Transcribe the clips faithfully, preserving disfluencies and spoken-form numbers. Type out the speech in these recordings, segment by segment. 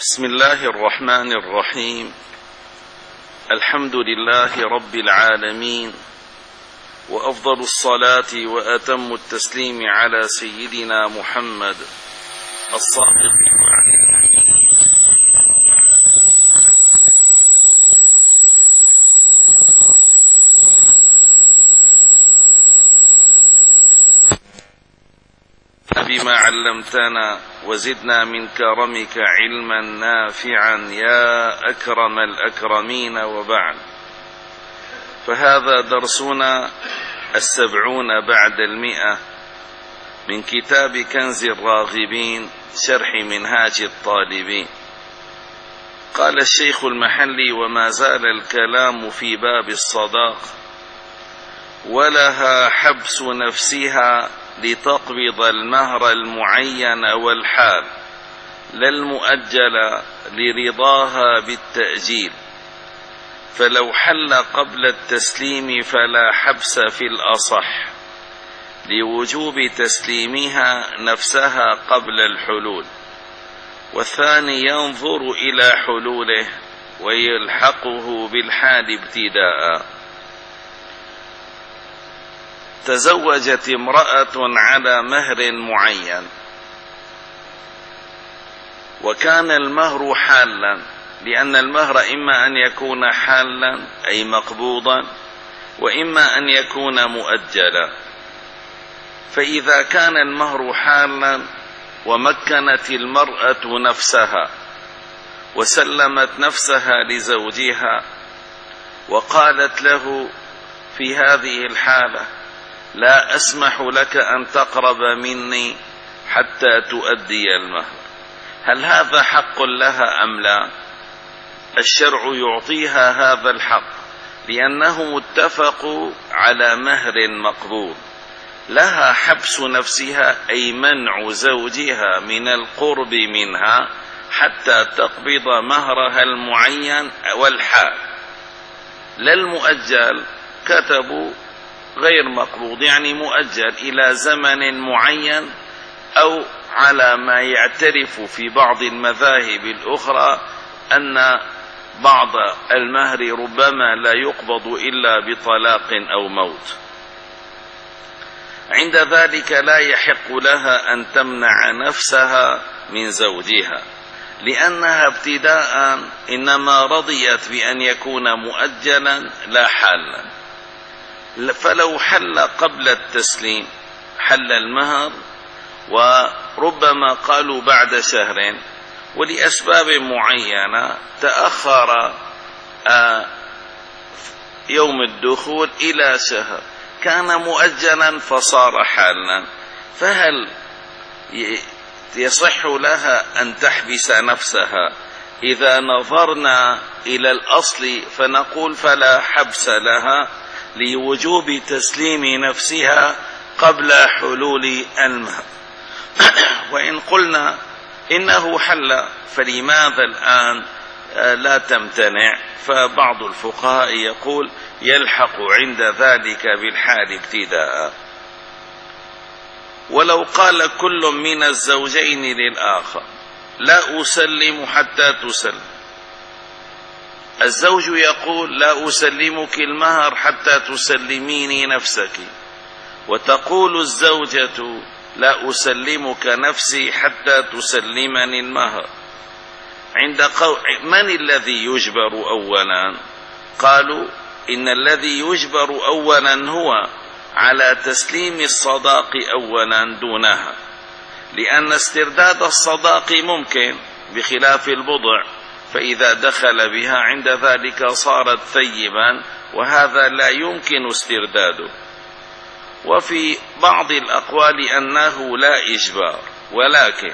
بسم الله الرحمن الرحيم. الحمد لله رب العالمين، وأفضل الصلاة وأتم التسليم على سيدنا محمد الصادق بما علمتنا، وزدنا من كرمك علما نافعا يا أكرم الأكرمين. وبعد، فهذا درسنا السبعون بعد المئة من كتاب كنز الراغبين شرح منهاج الطالبين. قال الشيخ المحلي: وما زال الكلام في باب الصداق، ولها حبس نفسها لتقبض المهر المعين والحال، لا المؤجل لرضاها بالتأجيل. فلو حل قبل التسليم فلا حبس في الأصح، لوجوب تسليمها نفسها قبل الحلول، والثاني ينظر إلى حلوله ويلحقه بالحال ابتداء. تزوجت امرأة على مهر معين، وكان المهر حالا، لأن المهر إما أن يكون حالا أي مقبوضا، وإما أن يكون مؤجلا. فإذا كان المهر حالا ومكنت المرأة نفسها وسلمت نفسها لزوجها وقالت له في هذه الحالة: لا أسمح لك أن تقرب مني حتى تؤدي المهر، هل هذا حق لها أم لا؟ الشرع يعطيها هذا الحق، لأنهم اتفقوا على مهر مقبول. لها حبس نفسها أي منع زوجها من القرب منها حتى تقبض مهرها المعين والحال، لا المؤجل. كتبوا غير مقبوض، يعني مؤجل إلى زمن معين، أو على ما يعترف في بعض المذاهب الأخرى أن بعض المهر ربما لا يقبض إلا بطلاق أو موت. عند ذلك لا يحق لها أن تمنع نفسها من زوجها، لأنها ابتداء إنما رضيت بأن يكون مؤجلا لا حالا. فلو حل قبل التسليم حل المهر، وربما قالوا بعد شهر، ولأسباب معينة تأخر يوم الدخول إلى شهر، كان مؤجلا فصار حالا. فهل يصح لها أن تحبس نفسها؟ إذا نظرنا إلى الأصل فنقول فلا حبس لها، لوجوب تسليم نفسها قبل حلول المهر. وإن قلنا إنه حل، فلماذا الآن لا تمتنع؟ فبعض الفقهاء يقول يلحق عند ذلك بالحال ابتداء. ولو قال كل من الزوجين للآخر: لا أسلم حتى تسلم، الزوج يقول: لا أسلمك المهر حتى تسلميني نفسك، وتقول الزوجة: لا أسلمك نفسي حتى تسلمني المهر. عند قول من الذي يجبر أولا؟ قالوا إن الذي يجبر أولا هو على تسليم الصداق أولا دونها، لأن استرداد الصداق ممكن بخلاف البضع، فإذا دخل بها عند ذلك صارت ثيبا، وهذا لا يمكن استرداده. وفي بعض الأقوال أنه لا إجبار، ولكن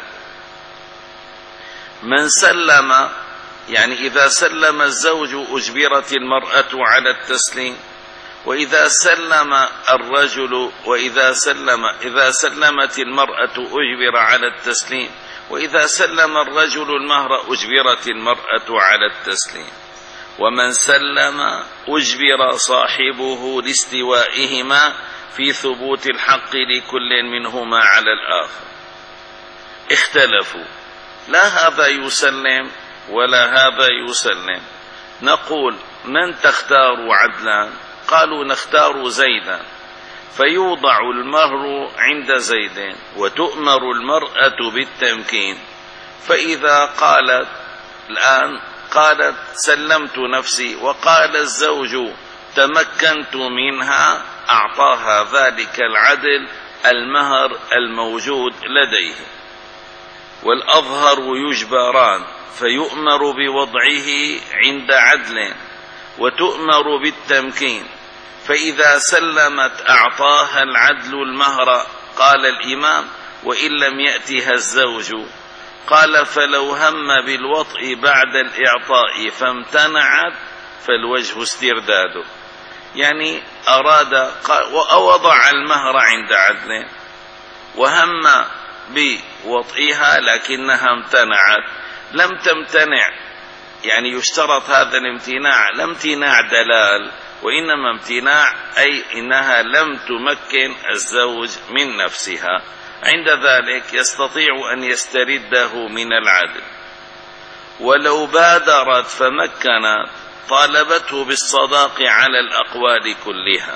من سلم، يعني إذا سلم الزوج أجبرت المرأة على التسليم، وإذا سلم الرجل وإذا سلم إذا سلمت المرأة أجبر على التسليم، وإذا سلم الرجل المهر أجبرت المرأة على التسليم. ومن سلم أجبر صاحبه لاستوائهما في ثبوت الحق لكل منهما على الآخر. اختلفوا لا هذا يسلم ولا هذا يسلم. نقول من تختار عدلا؟ قالوا نختار زيدا، فيوضع المهر عند زيد وتؤمر المرأة بالتمكين. فإذا قالت الآن قالت سلمت نفسي، وقال الزوج تمكنت منها، أعطاها ذلك العدل المهر الموجود لديه. والأظهر يجبران، فيؤمر بوضعه عند عدل وتؤمر بالتمكين. فإذا سلمت أعطاها العدل المهر. قال الإمام وإن لم يأتها الزوج. قال فلو هم بالوطء بعد الإعطاء فامتنعت فالوجه استرداده، يعني أراد ووضع المهر عند عدل وهم بوطئها لكنها امتنعت. لم تمتنع، يعني يشترط هذا الامتناع لا امتناع دلال، وإنما امتناع أي إنها لم تمكن الزوج من نفسها. عند ذلك يستطيع أن يسترده من العدل. ولو بادرت فمكنت طالبته بالصداق على الأقوال كلها،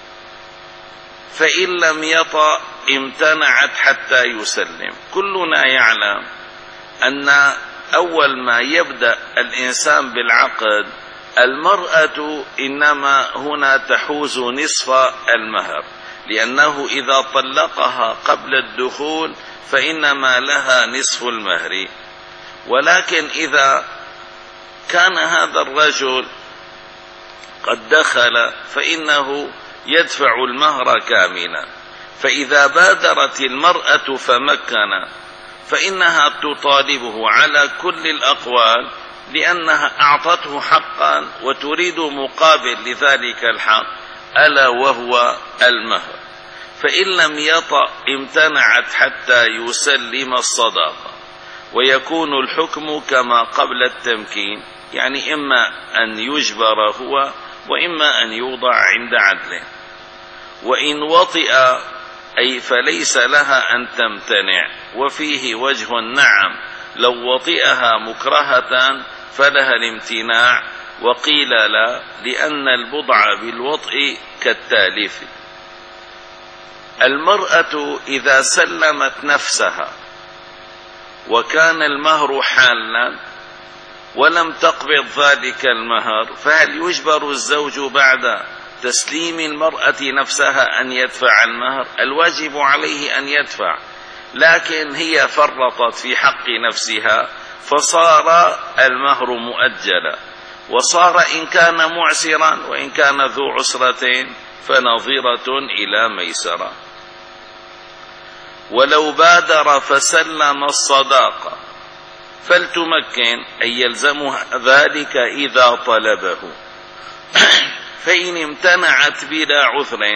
فإن لم يطأ امتنعت حتى يسلم. كلنا يعلم أن أول ما يبدأ الإنسان بالعقد المرأة إنما هنا تحوز نصف المهر، لأنه إذا طلقها قبل الدخول فإنما لها نصف المهر. ولكن إذا كان هذا الرجل قد دخل فإنه يدفع المهر كاملا. فإذا بادرت المرأة فمكن فإنها تطالبه على كل الأقوال، لأنها أعطته حقا وتريد مقابل لذلك الحق ألا وهو المهر. فإن لم يطأ امتنعت حتى يسلم الصداقة، ويكون الحكم كما قبل التمكين، يعني إما أن يجبر هو وإما أن يوضع عند عدله. وإن وطئ أي فليس لها أن تمتنع، وفيه وجه نعم لو وطئها مكرهة فلها الامتناع، وقيل لا لأن البضع بالوطء كالتالف. المرأة إذا سلمت نفسها وكان المهر حالا ولم تقبض ذلك المهر، فهل يجبر الزوج بعد تسليم المرأة نفسها أن يدفع المهر؟ الواجب عليه أن يدفع، لكن هي فرطت في حق نفسها فصار المهر مؤجلا، وصار إن كان معسرا وإن كان ذو عسرة فنظيرة إلى ميسرة. ولو بادر فسلم الصداقة فلتمكن أن يلزمها ذلك إذا طلبه. فإن امتنعت بلا عذر،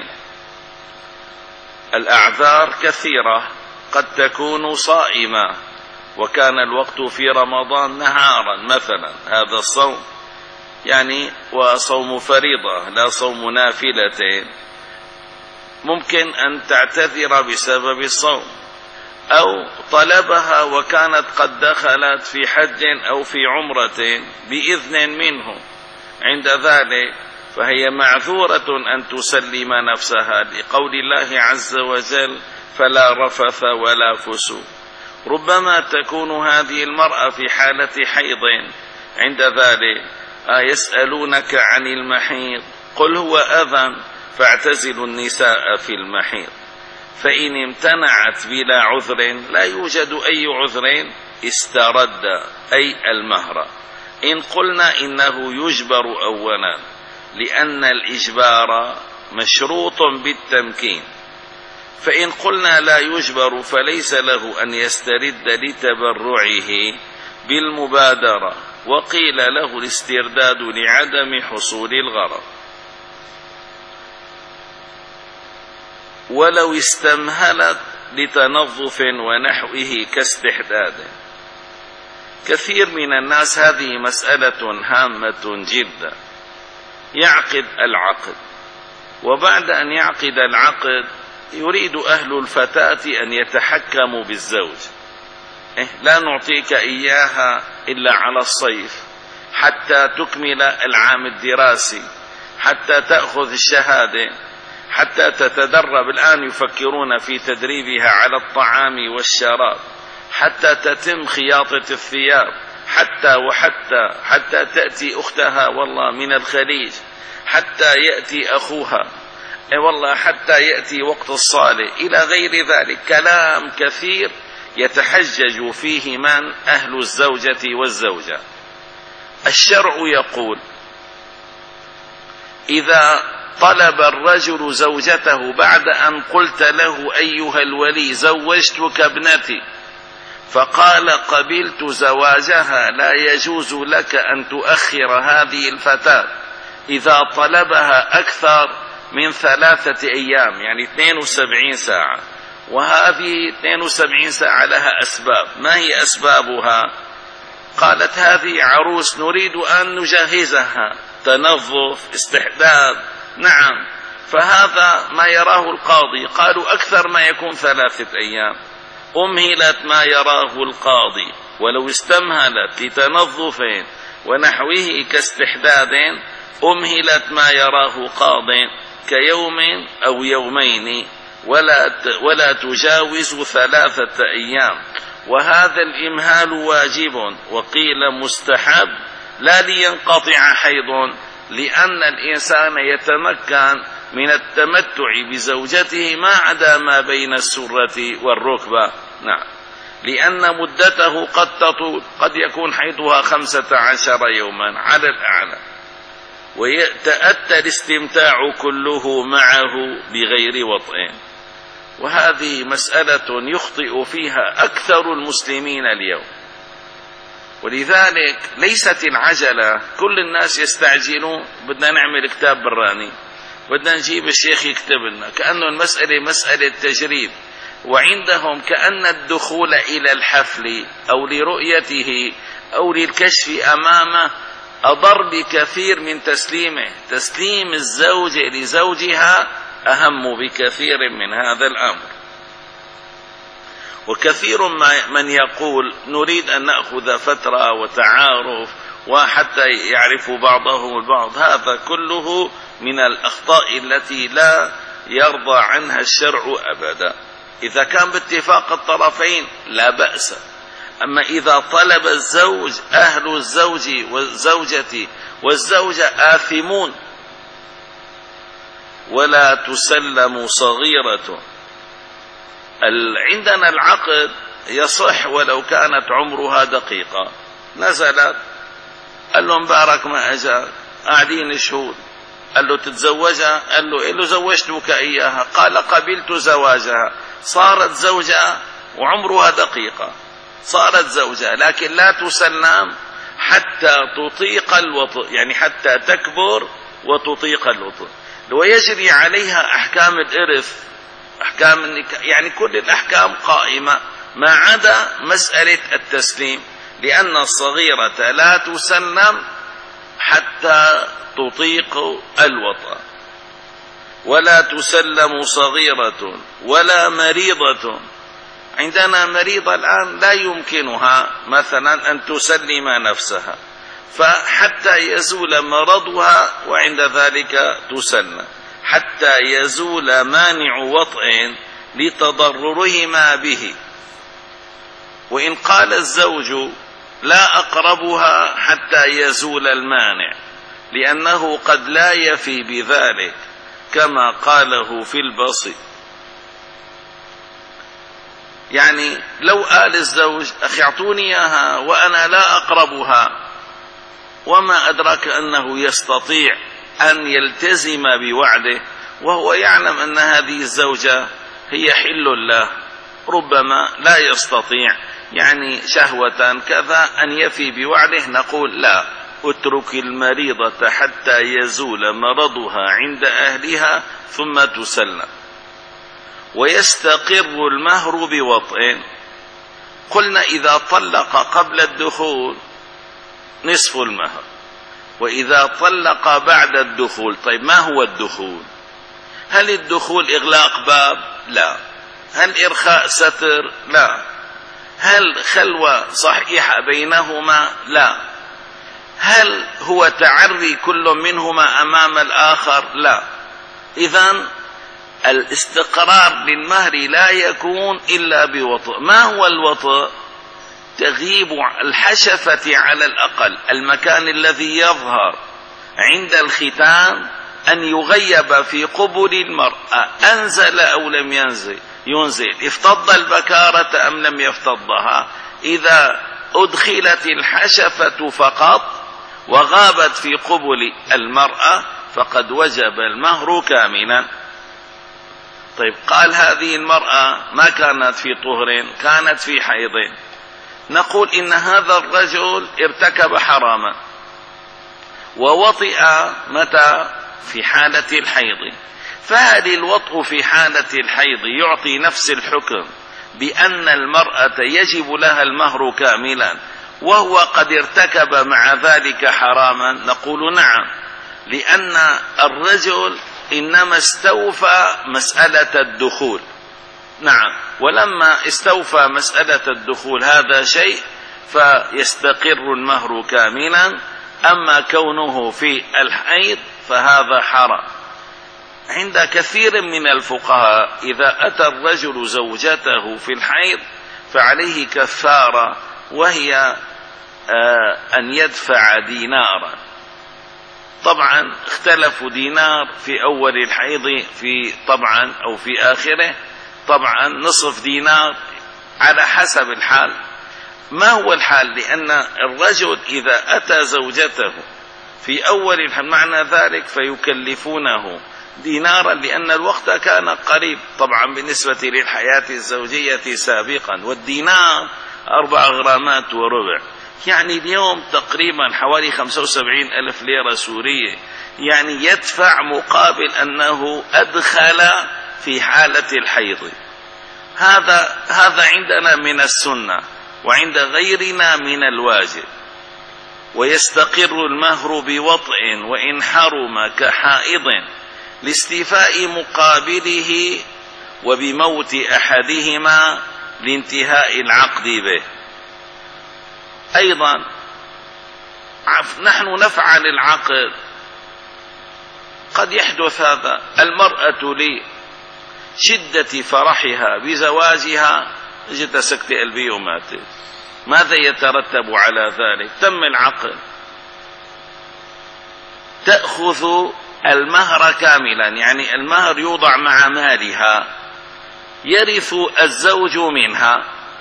الأعذار كثيرة، قد تكون صائمة وكان الوقت في رمضان نهارا مثلا، هذا الصوم يعني وصوم فريضة لا صوم نافلة، ممكن أن تعتذر بسبب الصوم. أو طلبها وكانت قد دخلت في حج أو في عمرة بإذن منه، عند ذلك فهي معذورة أن تسلم نفسها لقول الله عز وجل فلا رفث ولا فسوق. ربما تكون هذه المرأة في حالة حيض، عند ذلك يسألونك عن المحيض قل هو أذى فاعتزلوا النساء في المحيض. فإن امتنعت بلا عذر، لا يوجد أي عذر، استرد أي المهر. إن قلنا إنه يجبر أولا لأن الإجبار مشروط بالتمكين، فإن قلنا لا يجبر فليس له أن يسترد لتبرعه بالمبادرة، وقيل له الاسترداد لعدم حصول الغرض. ولو استمهلت لتنظف ونحوه كاستحداد. كثير من الناس هذه مسألة هامة جدا، يعقد العقد وبعد أن يعقد العقد يريد أهل الفتاة أن يتحكموا بالزوج، إيه لا نعطيك إياها إلا على الصيف حتى تكمل العام الدراسي، حتى تأخذ الشهادة، حتى تتدرب. الآن يفكرون في تدريبها على الطعام والشراب، حتى تتم خياطة الثياب، حتى وحتى حتى تأتي أختها والله من الخليج، حتى يأتي أخوها، أي والله حتى يأتي وقت الصالح، إلى غير ذلك. كلام كثير يتحجج فيه من أهل الزوجة والزوجة. الشرع يقول: إذا طلب الرجل زوجته بعد أن قلت له أيها الولي زوجتك ابنتي، فقال قبلت زواجها، لا يجوز لك أن تؤخر هذه الفتاة إذا طلبها أكثر من ثلاثة أيام، يعني اثنين وسبعين ساعة. وهذه اثنين وسبعين ساعة لها أسباب. ما هي أسبابها؟ قالت: هذه عروس نريد أن نجهزها، تنظف، استحداد. نعم، فهذا ما يراه القاضي. قالوا أكثر ما يكون ثلاثة أيام. أمهلت ما يراه القاضي، ولو استمهلت لتنظف ونحوه كاستحداد أمهلت ما يراه قاض كيوم أو يومين، ولا ولا تجاوز ثلاثة أيام. وهذا الإمهال واجب، وقيل مستحب، لا لينقطع حيض، لأن الإنسان يتمكن من التمتع بزوجته ما عدا ما بين السرة والركبة. نعم، لأن مدته قد تطول، قد يكون حيضها خمسة عشر يوما على الأعلى، ويتأتى الاستمتاع كله معه بغير وطئ. وهذه مسألة يخطئ فيها أكثر المسلمين اليوم، ولذلك ليست العجلة. كل الناس يستعجلون، بدنا نعمل كتاب براني، بدنا نجيب الشيخ يكتب لنا، كأنه المسألة مسألة تجريب. وعندهم كأن الدخول إلى الحفل أو لرؤيته أو للكشف أمامه أضر بكثير من تسليمه. تسليم الزوجة لزوجها أهم بكثير من هذا الأمر. وكثير من يقول نريد أن نأخذ فترة وتعارف وحتى يعرف بعضهم البعض. هذا كله من الأخطاء التي لا يرضى عنها الشرع أبدا. إذا كان باتفاق الطرفين لا بأس، أما إذا طلب الزوج أهل الزوج والزوجة والزوجة آثمون، ولا تسلم صغيرة. عندنا العقد يصح ولو كانت عمرها دقيقة، نزلت قال له مبارك ما أجاك، قاعدين شهود، قال له تتزوجها؟ قال له إيه له زوجتك إياها؟ قال قبلت زواجها. صارت زوجة وعمرها دقيقة، صارت زوجة، لكن لا تسلم حتى تطيق الوطء، يعني حتى تكبر وتطيق الوطء، ويجري عليها أحكام الإرث، أحكام النكاح، يعني كل الأحكام قائمة ما عدا مسألة التسليم، لأن الصغيرة لا تسلم حتى تطيق الوطأ. ولا تسلم صغيرة ولا مريضة. عندنا مريضة الآن لا يمكنها مثلا أن تسلم نفسها، فحتى يزول مرضها وعند ذلك تسلم، حتى يزول مانع وطئ لتضررهما به. وإن قال الزوج لا أقربها حتى يزول المانع، لأنه قد لا يفي بذلك كما قاله في البسيط. يعني لو قال الزوج أخي اعطوني إياها وأنا لا أقربها، وما أدرك أنه يستطيع أن يلتزم بوعده وهو يعلم أن هذه الزوجة هي حل له، ربما لا يستطيع يعني شهوة كذا أن يفي بوعده، نقول لا، اترك المريضة حتى يزول مرضها عند أهلها ثم تسلم. ويستقر المهر بوطئ. قلنا إذا طلق قبل الدخول نصف المهر، وإذا طلق بعد الدخول. طيب ما هو الدخول؟ هل الدخول إغلاق باب؟ لا. هل إرخاء ستر؟ لا. هل خلوة صحيحة بينهما؟ لا. هل هو تعري كل منهما أمام الآخر؟ لا. إذن الاستقرار للمهر لا يكون إلا بوطء. ما هو الوطء؟ تغيب الحشفة على الأقل، المكان الذي يظهر عند الختان أن يغيب في قبل المرأة، أنزل أو لم ينزل ينزل، افتض البكارة أم لم يفتضها. إذا أدخلت الحشفة فقط وغابت في قبل المرأة فقد وجب المهر كاملا. طيب، قال هذه المرأة ما كانت في طهر، كانت في حيض، نقول إن هذا الرجل ارتكب حراما ووطئ متى؟ في حالة الحيض. فهل الوطء في حالة الحيض يعطي نفس الحكم بأن المرأة يجب لها المهر كاملا وهو قد ارتكب مع ذلك حراما؟ نقول نعم، لأن الرجل إنما استوفى مسألة الدخول. نعم، ولما استوفى مسألة الدخول هذا شيء فيستقر المهر كاملا. أما كونه في الحيض فهذا حرام. عند كثير من الفقهاء إذا أتى الرجل زوجته في الحيض فعليه كفارة، وهي أن يدفع دينارا. طبعا اختلفوا دينار في أول الحيض في طبعا أو في آخره، طبعا نصف دينار على حسب الحال. ما هو الحال؟ لأن الرجل إذا أتى زوجته في أول الحيض معنى ذلك فيكلفونه دينارا، لأن الوقت كان قريب طبعا بالنسبة للحياة الزوجية سابقا، والدينار أربع غرامات وربع، يعني اليوم تقريبا حوالي خمسة وسبعين ألف ليرة سورية، يعني يدفع مقابل أنه أدخل في حالة الحيض. هذا هذا عندنا من السنة، وعند غيرنا من الواجب. ويستقر المهر بوطء وإن حرم كحائض لاستيفاء مقابله وبموت أحدهما لانتهاء العقد به. أيضا نحن نفعل العقد، قد يحدث هذا، المرأة لشدة فرحها بزواجها جت سكت قلبي وماتت، ماذا يترتب على ذلك؟ تم العقد، تأخذ المهر كاملا، يعني المهر يوضع مع مالها، يرث الزوج منها.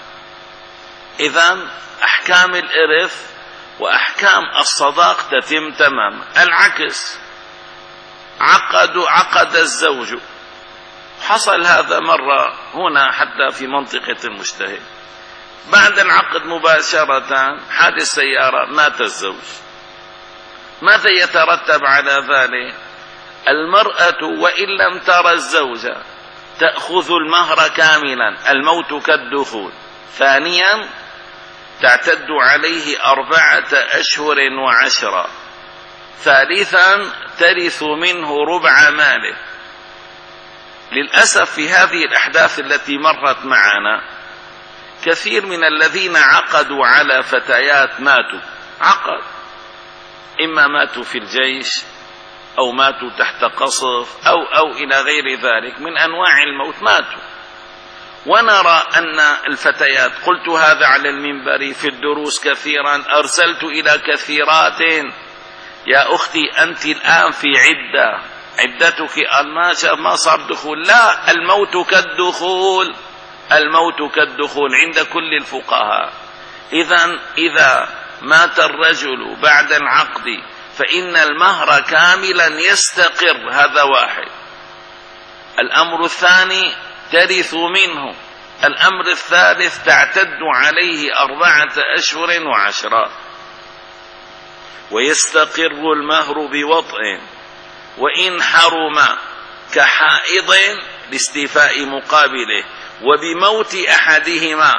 إذن أحكام الإرث وأحكام الصداق تتم تماما. العكس، عقد عقد الزوج، حصل هذا مرة هنا حتى في منطقة المجتهد، بعد العقد مباشرة حادث سيارة مات الزوج، ماذا يترتب على ذلك؟ المرأة وإن لم ترى الزوج تأخذ المهر كاملا، الموت كالدخول. ثانيا، تعتد عليه أربعة أشهر وعشرة. ثالثا، ترث منه ربع ماله. للأسف في هذه الأحداث التي مرت معنا كثير من الذين عقدوا على فتيات ماتوا، عقد، إما ماتوا في الجيش أو ماتوا تحت قصف أو أو إلى غير ذلك من أنواع الموت، ماتوا. ونرى أن الفتيات، قلت هذا على المنبر في الدروس كثيرا، أرسلت إلى كثيرات: يا أختي أنت الآن في عدة، عدتك ما صار دخول. لا، الموت كالدخول، الموت كالدخول عند كل الفقهاء. إذن إذا مات الرجل بعد العقد فإن المهر كاملا يستقر، هذا واحد. الأمر الثاني، ترث منه. الأمر الثالث، تعتد عليه أربعة أشهر وعشرة. ويستقر المهر بوطء وإن حرم كحائض لاستيفاء مقابله وبموت أحدهما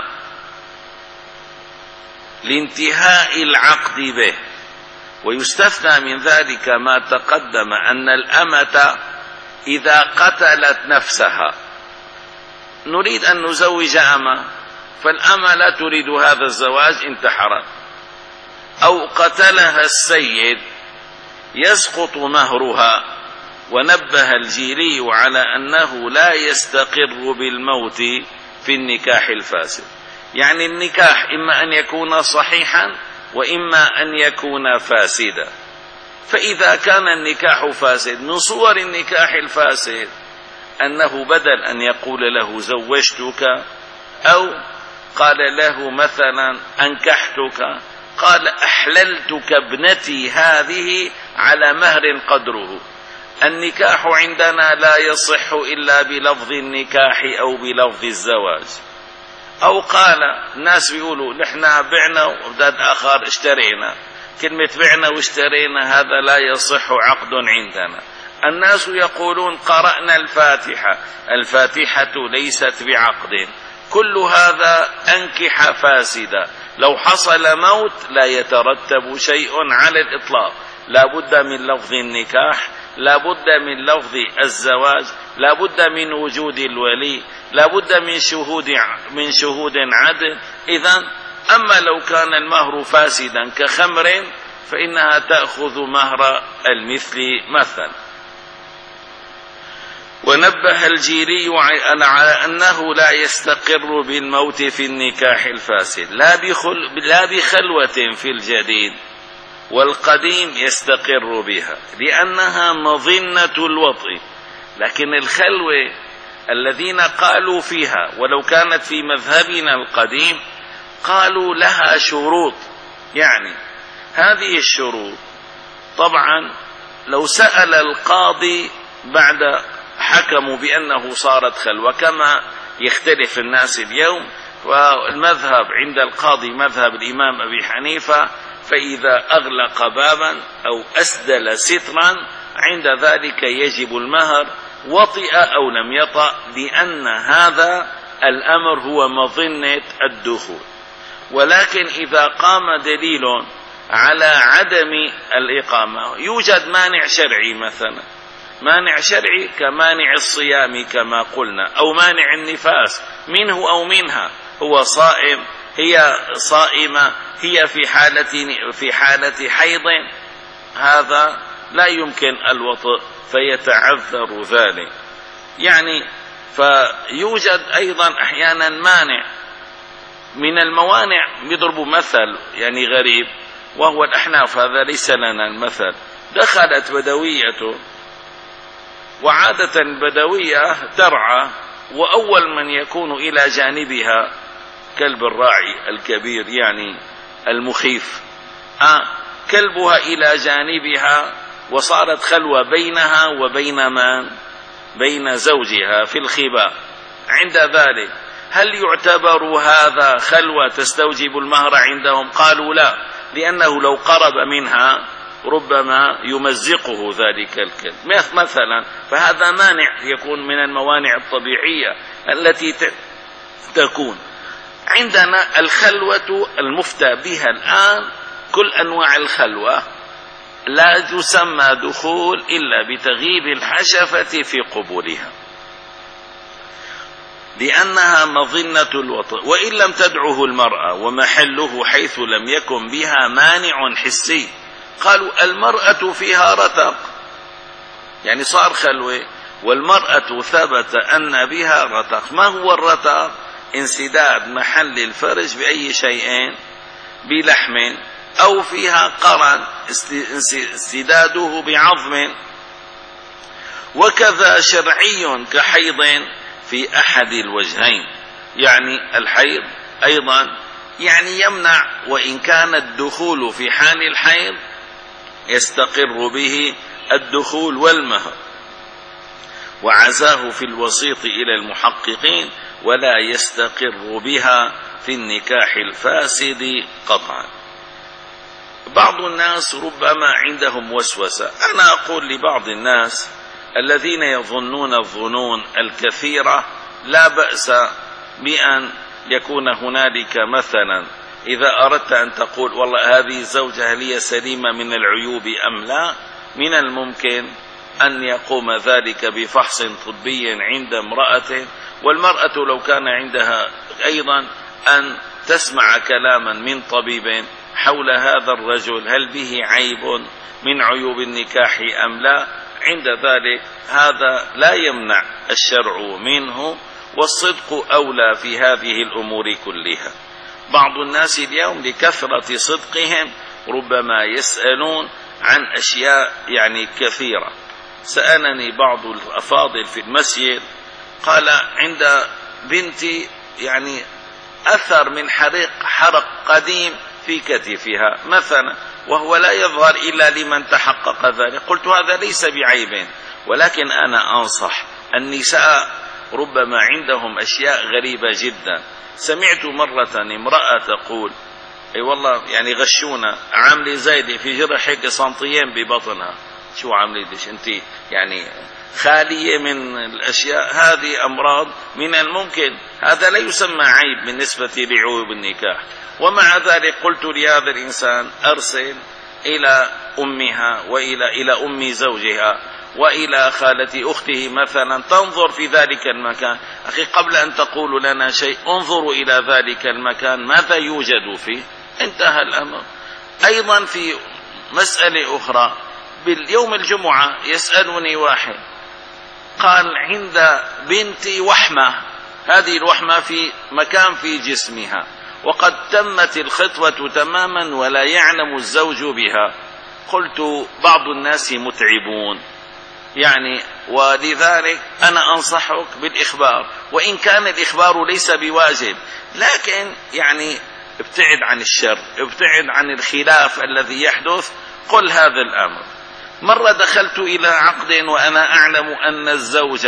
لانتهاء العقد به. ويستثنى من ذلك ما تقدم أن الأمة إذا قتلت نفسها، نريد أن نزوج أمة فالأمة لا تريد هذا الزواج انتحرت. أو قتلها السيد يسقط مهرها، ونبه الجيري على أنه لا يستقر بالموت في النكاح الفاسد. يعني النكاح إما أن يكون صحيحا وإما أن يكون فاسدا. فإذا كان النكاح فاسد، من صور النكاح الفاسد أنه بدل أن يقول له زوجتك أو قال له مثلا أنكحتك، قال أحللتك ابنتي هذه على مهر قدره. النكاح عندنا لا يصح إلا بلفظ النكاح أو بلفظ الزواج. أو قال الناس بيقولوا نحن بعنا وبداد آخر اشترينا، كلمة بعنا واشترينا هذا لا يصح عقد عندنا. الناس يقولون قرأنا الفاتحة، الفاتحة ليست بعقد. كل هذا أنكحة فاسدة. لو حصل موت لا يترتب شيء على الإطلاق، لا بد من لفظ النكاح، لا بد من لفظ الزواج، لا بد من وجود الولي، لا بد من شهود من شهود عدل. إذن أما لو كان المهر فاسدا كخمر فإنها تأخذ مهر المثل مثلا. ونبه الجيري على أنه لا يستقر بالموت في النكاح الفاسد، لا بخل لا بخلوة في الجديد، والقديم يستقر بها لأنها مظنة الوطء. لكن الخلوة الذين قالوا فيها ولو كانت في مذهبنا القديم قالوا لها شروط. يعني هذه الشروط طبعا لو سأل القاضي بعد حكموا بأنه صارت خلوة كما يختلف الناس اليوم، والمذهب عند القاضي مذهب الإمام أبي حنيفة، فإذا أغلق بابا أو أسدل سترا عند ذلك يجب المهر وطئ أو لم يطأ، لأن هذا الأمر هو مظنة الدخول. ولكن إذا قام دليل على عدم الإقامة، يوجد مانع شرعي مثلا، مانع شرعي كمانع الصيام كما قلنا، أو مانع النفاس منه أو منها، هو صائم، هي صائمة، هي في حالة في حالة حيض، هذا لا يمكن الوطء فيتعذر ذلك. يعني فيوجد أيضا أحيانا مانع من الموانع. يضربوا مثل يعني غريب وهو الأحناف، هذا ليس لنا المثل. دخلت بدوية، وعادة البدوية ترعى، وأول من يكون إلى جانبها كلب الراعي الكبير يعني المخيف، آه كلبها إلى جانبها، وصارت خلوة بينها وبين من؟ بين زوجها في الخباء. عند ذلك هل يعتبر هذا خلوة تستوجب المهر عندهم؟ قالوا لا، لأنه لو قرب منها ربما يمزقه ذلك الكلب مثلا. فهذا مانع يكون من الموانع الطبيعية التي تكون عندنا. الخلوة المفتى بها الآن كل أنواع الخلوة لا تسمى دخول إلا بتغييب الحشفة في قبولها، لأنها مظنة الوطء، وإن لم تدعه المرأة ومحله حيث لم يكن بها مانع حسي. قالوا المرأة فيها رتق، يعني صار خلوة والمرأة ثبت أن بها رتق. ما هو الرتق؟ انسداد محل الفرج بأي شيء، بلحم، أو فيها قرن انسداده بعظم. وكذا شرعي كحيض في أحد الوجهين، يعني الحيض أيضا يعني يمنع، وإن كان الدخول في حال الحيض يستقر به الدخول والمهر. وعزاه في الوسيط إلى المحققين ولا يستقر بها في النكاح الفاسد قطعا. بعض الناس ربما عندهم وسوسة. أنا أقول لبعض الناس الذين يظنون الظنون الكثيرة لا بأس بأن يكون هنالك مثلا، إذا أردت أن تقول والله هذه الزوجة هل هي سليمة من العيوب أم لا، من الممكن أن يقوم ذلك بفحص طبي عند امرأة، والمرأة لو كان عندها أيضا أن تسمع كلاما من طبيب حول هذا الرجل هل به عيب من عيوب النكاح أم لا. عند ذلك هذا لا يمنع الشرع منه، والصدق أولى في هذه الأمور كلها. بعض الناس اليوم لكثرة صدقهم ربما يسألون عن أشياء يعني كثيرة. سألني بعض الأفاضل في المسجد قال عند بنتي يعني أثر من حرق حرق قديم في كتفها مثلا، وهو لا يظهر إلا لمن تحقق ذلك. قلت هذا ليس بعيب، ولكن أنا أنصح النساء ربما عندهم أشياء غريبة جدا. سمعت مرة امرأة تقول اي والله يعني غشونا، عاملة زايدة في جرح هيك سنتين ببطنها. شو عاملة ديش انت يعني خالية من الأشياء هذه؟ أمراض من الممكن، هذا لا يسمى عيب بالنسبة لعيوب النكاح. ومع ذلك قلت لهذا الإنسان أرسل إلى أمها وإلى إلى أم زوجها وإلى خالة أخته مثلا تنظر في ذلك المكان. أخي قبل أن تقول لنا شيء انظروا إلى ذلك المكان ماذا يوجد فيه، انتهى الأمر. أيضا في مسألة أخرى، باليوم الجمعة يسألني واحد قال عند بنتي وحمة، هذه الوحمة في مكان في جسمها وقد تمت الخطوة تماما ولا يعلم الزوج بها. قلت بعض الناس متعبون يعني، ولذلك أنا أنصحك بالإخبار، وإن كان الإخبار ليس بواجب، لكن يعني ابتعد عن الشر، ابتعد عن الخلاف الذي يحدث، قل هذا الأمر. مرة دخلت إلى عقد وأنا أعلم أن الزوج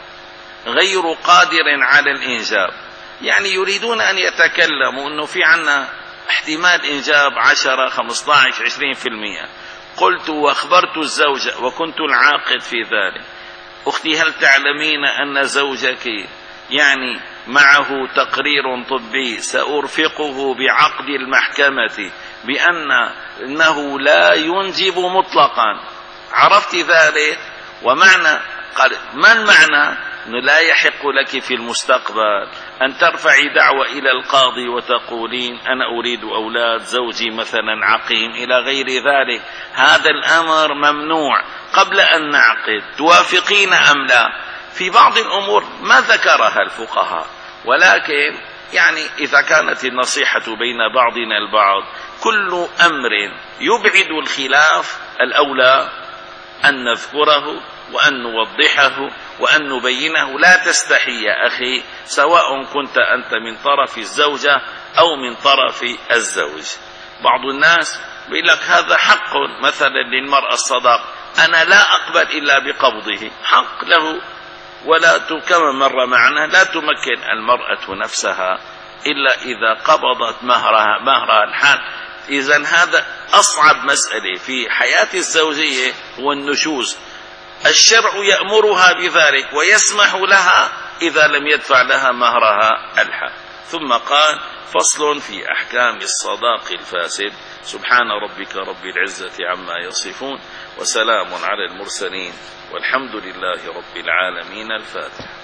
غير قادر على الإنجاب، يعني يريدون أن يتكلموا أنه في عنا احتمال إنجاب عشرة خمسة عشر عشرين في المئة. قلت وأخبرت الزوجة وكنت العاقد في ذلك، أختي هل تعلمين أن زوجك يعني معه تقرير طبي سأرفقه بعقد المحكمة بأن إنه لا ينجب مطلقا؟ عرفت ذلك؟ ومعنى قال ما المعنى؟ أنه لا يحق لك في المستقبل أن ترفعي دعوة إلى القاضي وتقولين أنا أريد أولاد، زوجي مثلا عقيم إلى غير ذلك. هذا الأمر ممنوع. قبل أن نعقد توافقين أم لا؟ في بعض الأمور ما ذكرها الفقهاء، ولكن يعني إذا كانت النصيحة بين بعضنا البعض كل أمر يبعد الخلاف الأولى أن نذكره وأن نوضحه وأن نبينه. لا تستحي يا أخي، سواء كنت أنت من طرف الزوجة أو من طرف الزوج. بعض الناس بيقول لك هذا حق مثلا للمرأة الصداق، أنا لا أقبل إلا بقبضه، حق له. ولا كما مر معنا لا تمكن المرأة نفسها إلا إذا قبضت مهرها مهرها الحال. إذن هذا أصعب مسألة في حياة الزوجية هو النشوز. الشرع يأمرها بذلك ويسمح لها إذا لم يدفع لها مهرها الحال. ثم قال فصل في أحكام الصداق الفاسد. سبحان ربك رب العزة عما يصفون، وسلام على المرسلين، والحمد لله رب العالمين. الفاتحة.